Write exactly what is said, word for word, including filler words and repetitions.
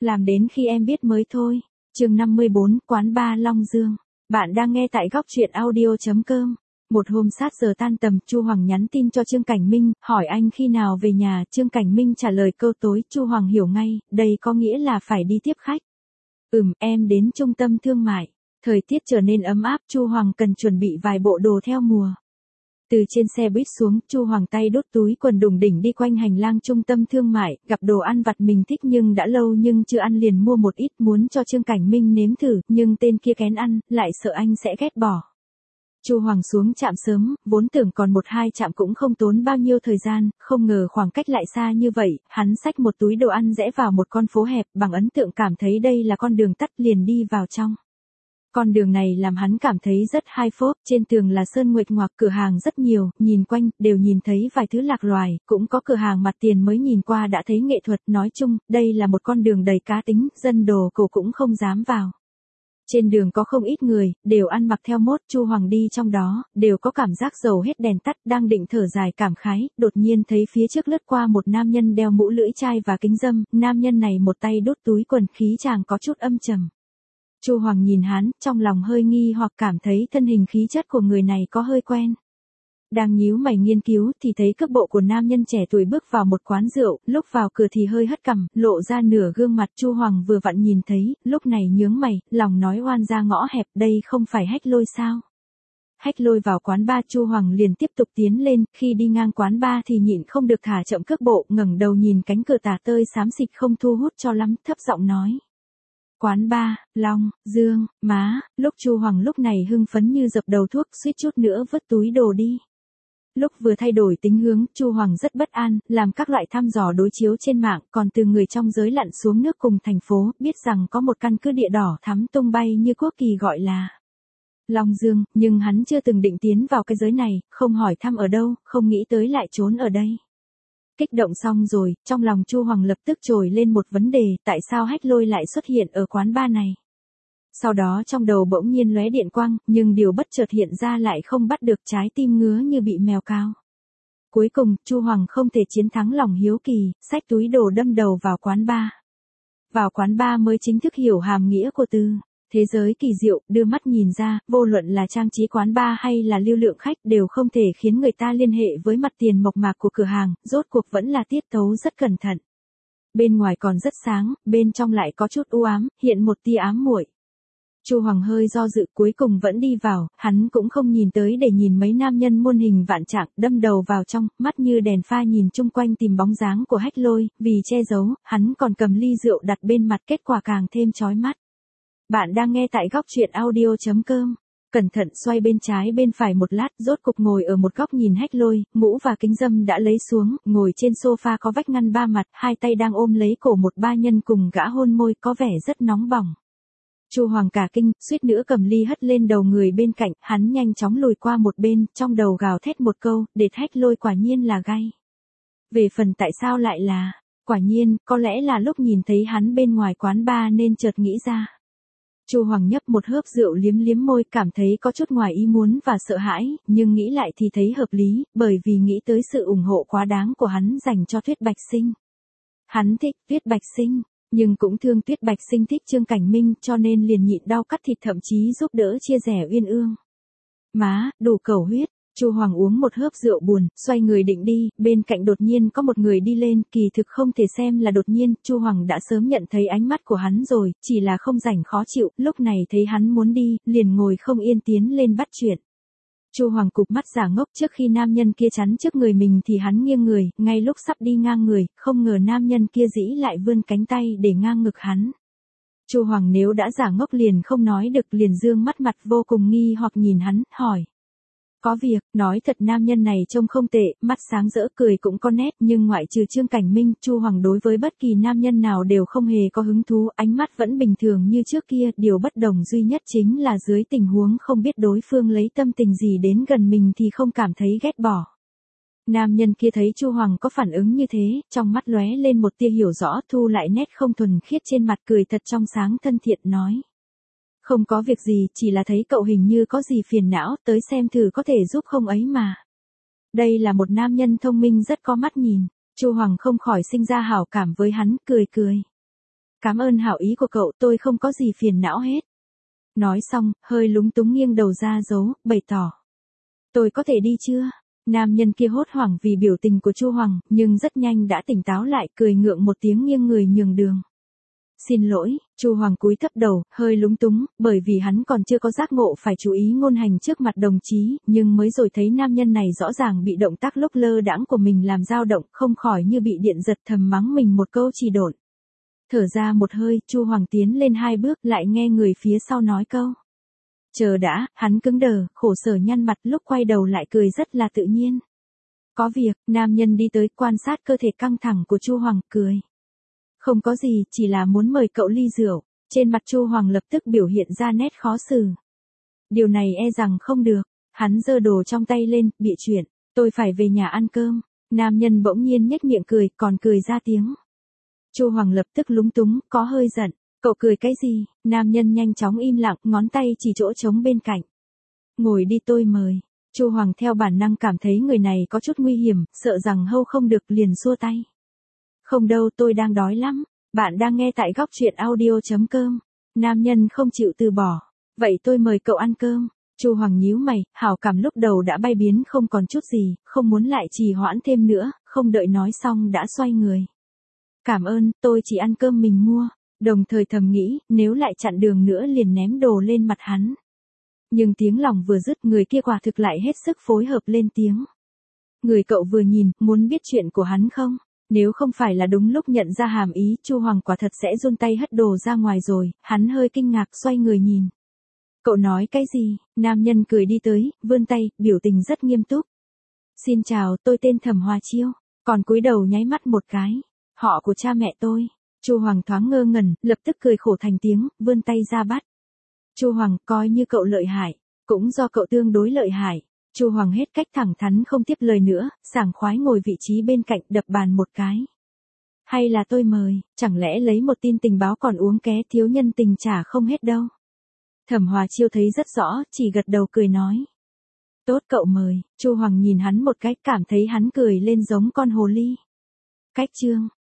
Làm đến khi em biết mới thôi. Chương năm mươi bốn, quán bar Long Dương. Bạn đang nghe tại góc truyện audio chấm com. Một hôm sát giờ tan tầm, Chu Hoàng nhắn tin cho Trương Cảnh Minh, hỏi anh khi nào về nhà. Trương Cảnh Minh trả lời câu tối, Chu Hoàng hiểu ngay, đây có nghĩa là phải đi tiếp khách. Ừm, em đến trung tâm thương mại. Thời tiết trở nên ấm áp, Chu Hoàng cần chuẩn bị vài bộ đồ theo mùa. Từ trên xe buýt xuống, Chu Hoàng tay đút túi quần đùng đỉnh đi quanh hành lang trung tâm thương mại, gặp đồ ăn vặt mình thích nhưng đã lâu nhưng chưa ăn liền mua một ít muốn cho Trương Cảnh Minh nếm thử, nhưng tên kia kén ăn, lại sợ anh sẽ ghét bỏ. Chu Hoàng xuống trạm sớm, vốn tưởng còn một hai trạm cũng không tốn bao nhiêu thời gian, không ngờ khoảng cách lại xa như vậy, hắn xách một túi đồ ăn rẽ vào một con phố hẹp, bằng ấn tượng cảm thấy đây là con đường tắt liền đi vào trong. Con đường này làm hắn cảm thấy rất hai phốp, trên tường là sơn nguệch ngoạc, cửa hàng rất nhiều, nhìn quanh, đều nhìn thấy vài thứ lạc loài, cũng có cửa hàng mặt tiền mới nhìn qua đã thấy nghệ thuật, nói chung, đây là một con đường đầy cá tính, dân đồ cổ cũng không dám vào. Trên đường có không ít người, đều ăn mặc theo mốt, Chu Hoàng đi trong đó, đều có cảm giác dầu hết đèn tắt, đang định thở dài cảm khái, đột nhiên thấy phía trước lướt qua một nam nhân đeo mũ lưỡi chai và kính râm, nam nhân này một tay đút túi quần, khí chàng có chút âm trầm. Chu Hoàng nhìn hắn, trong lòng hơi nghi hoặc cảm thấy thân hình khí chất của người này có hơi quen. Đang nhíu mày nghiên cứu thì thấy cước bộ của nam nhân trẻ tuổi bước vào một quán rượu, lúc vào cửa thì hơi hất cằm, lộ ra nửa gương mặt. Chu Hoàng vừa vặn nhìn thấy, lúc này nhướng mày, lòng nói oan ra ngõ hẹp, đây không phải Hách Lôi sao? Hách Lôi vào quán bar, Chu Hoàng liền tiếp tục tiến lên, khi đi ngang quán bar thì nhịn không được thả chậm cước bộ, ngẩng đầu nhìn cánh cửa tà tơi xám xịt không thu hút cho lắm, thấp giọng nói. Quán bar, Long, Dương, má, lúc Chu Hoàng lúc này hưng phấn như dập đầu thuốc, suýt chút nữa vứt túi đồ đi. Lúc vừa thay đổi tính hướng, Chu Hoàng rất bất an, làm các loại thăm dò đối chiếu trên mạng, còn từ người trong giới lặn xuống nước cùng thành phố, biết rằng có một căn cứ địa đỏ thắm tung bay như quốc kỳ gọi là Long Dương, nhưng hắn chưa từng định tiến vào cái giới này, không hỏi thăm ở đâu, không nghĩ tới lại trốn ở đây. Kích động xong rồi, trong lòng Chu Hoàng lập tức trồi lên một vấn đề, tại sao Hách Lôi lại xuất hiện ở quán bar này? Sau đó trong đầu bỗng nhiên lóe điện quang, nhưng điều bất chợt hiện ra lại không bắt được, trái tim ngứa như bị mèo cào. Cuối cùng, Chu Hoàng không thể chiến thắng lòng hiếu kỳ, xách túi đồ đâm đầu vào quán bar. Vào quán bar mới chính thức hiểu hàm nghĩa của từ thế giới kỳ diệu, đưa mắt nhìn ra, vô luận là trang trí quán bar hay là lưu lượng khách đều không thể khiến người ta liên hệ với mặt tiền mộc mạc của cửa hàng, rốt cuộc vẫn là tiết tấu rất cẩn thận. Bên ngoài còn rất sáng, bên trong lại có chút u ám, hiện một tia ám muội. Chu Hoàng hơi do dự, cuối cùng vẫn đi vào, hắn cũng không nhìn tới để nhìn mấy nam nhân muôn hình vạn trạng, đâm đầu vào trong, mắt như đèn pha nhìn chung quanh tìm bóng dáng của Hách Lôi, vì che giấu, hắn còn cầm ly rượu đặt bên mặt, kết quả càng thêm chói mắt. Bạn đang nghe tại góc truyện audio chấm com. Cẩn thận xoay bên trái bên phải một lát, rốt cục ngồi ở một góc nhìn Hách Lôi, mũ và kính râm đã lấy xuống, ngồi trên sofa có vách ngăn ba mặt, hai tay đang ôm lấy cổ một ba nhân cùng gã hôn môi, có vẻ rất nóng bỏng. Chu Hoàng cả kinh, suýt nữa cầm ly hất lên đầu người bên cạnh, hắn nhanh chóng lùi qua một bên, trong đầu gào thét một câu, đệt Hách Lôi quả nhiên là gay. Về phần tại sao lại là, quả nhiên, có lẽ là lúc nhìn thấy hắn bên ngoài quán bar nên chợt nghĩ ra. Chu Hoàng nhấp một hớp rượu liếm liếm môi, cảm thấy có chút ngoài ý muốn và sợ hãi, nhưng nghĩ lại thì thấy hợp lý, bởi vì nghĩ tới sự ủng hộ quá đáng của hắn dành cho Tuyết Bạch Sinh. Hắn thích Tuyết Bạch Sinh, nhưng cũng thương Tuyết Bạch Sinh thích Trương Cảnh Minh, cho nên liền nhịn đau cắt thịt, thậm chí giúp đỡ chia rẽ uyên ương. Má, đủ cầu huyết. Chu Hoàng uống một hớp rượu buồn, xoay người định đi, bên cạnh đột nhiên có một người đi lên, kỳ thực không thể xem là đột nhiên, Chu Hoàng đã sớm nhận thấy ánh mắt của hắn rồi, chỉ là không rảnh khó chịu, lúc này thấy hắn muốn đi, liền ngồi không yên tiến lên bắt chuyện. Chu Hoàng cụp mắt giả ngốc, trước khi nam nhân kia chắn trước người mình thì hắn nghiêng người, ngay lúc sắp đi ngang người, không ngờ nam nhân kia dĩ lại vươn cánh tay để ngang ngực hắn. Chu Hoàng nếu đã giả ngốc liền không nói được, liền dương mắt mặt vô cùng nghi hoặc nhìn hắn, hỏi. Có việc, nói thật nam nhân này trông không tệ, mắt sáng rỡ, cười cũng có nét, nhưng ngoại trừ Trương Cảnh Minh, Chu Hoàng đối với bất kỳ nam nhân nào đều không hề có hứng thú, ánh mắt vẫn bình thường như trước kia, điều bất đồng duy nhất chính là dưới tình huống không biết đối phương lấy tâm tình gì đến gần mình thì không cảm thấy ghét bỏ. Nam nhân kia thấy Chu Hoàng có phản ứng như thế, trong mắt lóe lên một tia hiểu rõ, thu lại nét không thuần khiết trên mặt, cười thật trong sáng thân thiện nói. Không có việc gì, chỉ là thấy cậu hình như có gì phiền não, tới xem thử có thể giúp không ấy mà. Đây là một nam nhân thông minh rất có mắt nhìn, Chu Hoàng không khỏi sinh ra hảo cảm với hắn, cười cười. Cảm ơn hảo ý của cậu, tôi không có gì phiền não hết. Nói xong, hơi lúng túng nghiêng đầu ra dấu, bày tỏ. Tôi có thể đi chưa? Nam nhân kia hốt hoảng vì biểu tình của Chu Hoàng, nhưng rất nhanh đã tỉnh táo lại, cười ngượng một tiếng nghiêng người nhường đường. Xin lỗi, Chu Hoàng cúi thấp đầu, hơi lúng túng, bởi vì hắn còn chưa có giác ngộ phải chú ý ngôn hành trước mặt đồng chí, nhưng mới rồi thấy nam nhân này rõ ràng bị động tác lúc lơ đãng của mình làm dao động, không khỏi như bị điện giật, thầm mắng mình một câu trì độn. Thở ra một hơi, Chu Hoàng tiến lên hai bước, lại nghe người phía sau nói câu. Chờ đã, hắn cứng đờ, khổ sở nhăn mặt, lúc quay đầu lại cười rất là tự nhiên. Có việc, nam nhân đi tới quan sát cơ thể căng thẳng của Chu Hoàng, cười. Không có gì, chỉ là muốn mời cậu ly rượu. Trên mặt Chu Hoàng lập tức biểu hiện ra nét khó xử. Điều này e rằng không được. Hắn giơ đồ trong tay lên, bịa chuyện. Tôi phải về nhà ăn cơm. Nam nhân bỗng nhiên nhếch miệng cười, còn cười ra tiếng. Chu Hoàng lập tức lúng túng, có hơi giận. Cậu cười cái gì? Nam nhân nhanh chóng im lặng, ngón tay chỉ chỗ trống bên cạnh. Ngồi đi, tôi mời. Chu Hoàng theo bản năng cảm thấy người này có chút nguy hiểm, sợ rằng hâu không được, liền xua tay. Không đâu, tôi đang đói lắm. Bạn đang nghe tại góc truyện audio chấm com. Nam nhân không chịu từ bỏ. Vậy tôi mời cậu ăn cơm. Chu Hoàng nhíu mày, hảo cảm lúc đầu đã bay biến không còn chút gì, không muốn lại trì hoãn thêm nữa, không đợi nói xong đã xoay người. Cảm ơn, tôi chỉ ăn cơm mình mua. Đồng thời thầm nghĩ, nếu lại chặn đường nữa liền ném đồ lên mặt hắn. Nhưng tiếng lòng vừa dứt, người kia quả thực lại hết sức phối hợp lên tiếng. Người cậu vừa nhìn, muốn biết chuyện của hắn không? Nếu không phải là đúng lúc nhận ra hàm ý, Chu Hoàng quả thật sẽ run tay hất đồ ra ngoài rồi, hắn hơi kinh ngạc xoay người nhìn. Cậu nói cái gì? Nam nhân cười đi tới, vươn tay, biểu tình rất nghiêm túc. Xin chào, tôi tên Thẩm Hòa Chiêu, còn cúi đầu nháy mắt một cái. Họ của cha mẹ tôi. Chu Hoàng thoáng ngơ ngẩn, lập tức cười khổ thành tiếng, vươn tay ra bắt. Chu Hoàng, coi như cậu lợi hại, cũng do cậu tương đối lợi hại. Chu Hoàng hết cách thẳng thắn không tiếp lời nữa, sảng khoái ngồi vị trí bên cạnh, đập bàn một cái. Hay là tôi mời, chẳng lẽ lấy một tin tình báo còn uống ké, thiếu nhân tình trả không hết đâu. Thẩm Hòa Chiêu thấy rất rõ, chỉ gật đầu cười nói. Tốt, cậu mời. Chu Hoàng nhìn hắn một cái, cảm thấy hắn cười lên giống con hồ ly. Cách chương